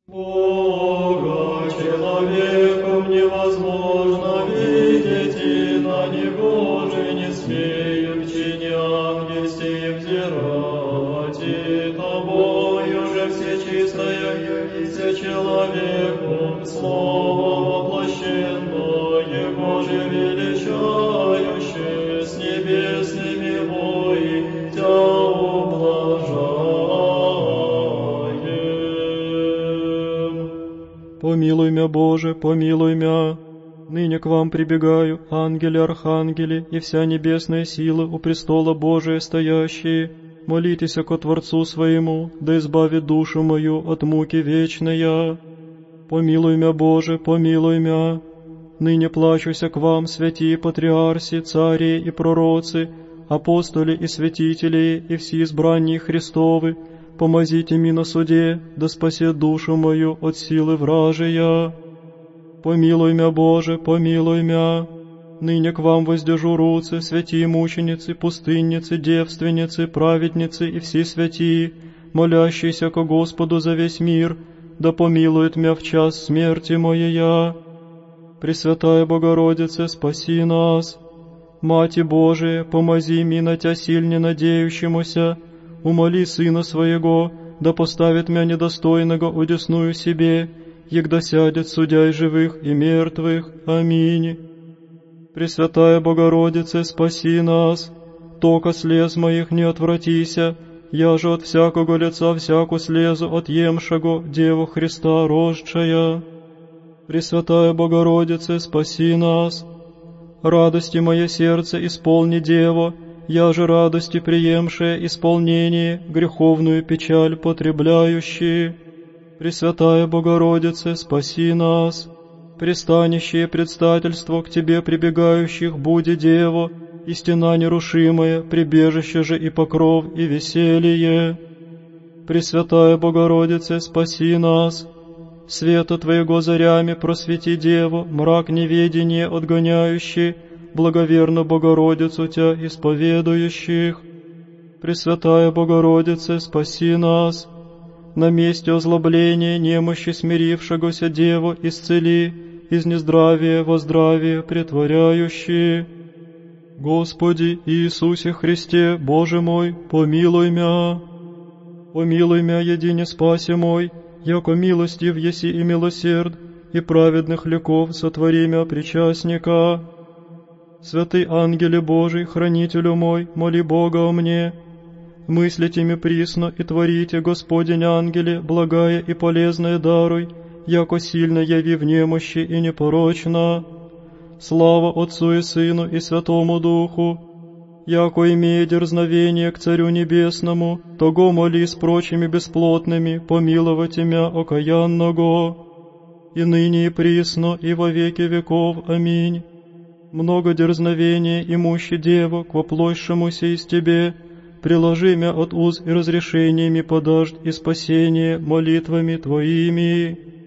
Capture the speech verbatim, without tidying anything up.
Бога человеком невозможно видеть, и на Него же не смеют в чине ангельские взирать, и Тобою же всечистая явися человеком, Слово воплощенное, Его же величающее, с небесными вои Тя ублажаем. Помилуй мя, Боже, помилуй мя. Ныне к вам прибегаю, ангели, архангели и вся небесная сила у престола Божия стоящие. Молитесь ко Творцу своему, да избавит душу мою от муки вечная. Помилуй мя, Боже, помилуй мя. Ныне плачуся к вам, святие патриарси, цари и пророцы, апостоли и святители и все избранние Христовы, помазите ми на суде, да спасет душу мою от силы вражия. Помилуй мя, Боже, помилуй мя. Ныне к вам воздержу руцы, святие мученицы, пустынницы, девственницы, праведницы и все святии, молящиеся ко Господу за весь мир, да помилует мя в час смерти моей. Пресвятая Богородице, спаси нас. Мати Божия, помози ми на Тя сильне надеющемуся, умоли Сына Своего, да поставит мя недостойного удесную себе, егда сядет судья живых и мертвых. Аминь. Пресвятая Богородице, спаси нас. Тока слез моих не отвратися, я же от всякого лица всяку слезу отъемшего Деву Христа рождшая. Пресвятая Богородице, спаси нас. Радости мое сердце исполни, Дево, я же радости приемшее исполнение, греховную печаль потребляющие. Пресвятая Богородице, спаси нас. Пристанищее предстательство к Тебе прибегающих буди, Дево, и стена нерушимая, прибежище же и покров, и веселье. Пресвятая Богородице, спаси нас. Света Твоего зарями просвети, Дево, мрак неведения отгоняющий, благоверно Богородицу Тя исповедующих. Пресвятая Богородице, спаси нас. На месте озлобления немощи смирившегося Деву исцели, из нездравия во здравие претворяющие. Господи Иисусе Христе, Боже мой, помилуй мя. Помилуй мя, едине спаси мой, яко милостив еси и милосерд, и праведных леков сотвори мя причастника. Святый ангеле Божий, хранителю мой, моли Бога о мне. Мыслите ми присно и творите, Господень ангеле, благая и полезное даруй, яко сильно яви в немощи и непорочно. Слава Отцу и Сыну и Святому Духу, яко имея дерзновение к Царю Небесному, того моли с прочими бесплотными помиловать имя окаянного, и ныне и присно, и во веки веков. Аминь. Много дерзновения имущи Дева к воплощемуся из Тебе, приложи мя от уз и разрешениями подажд и спасение молитвами Твоими.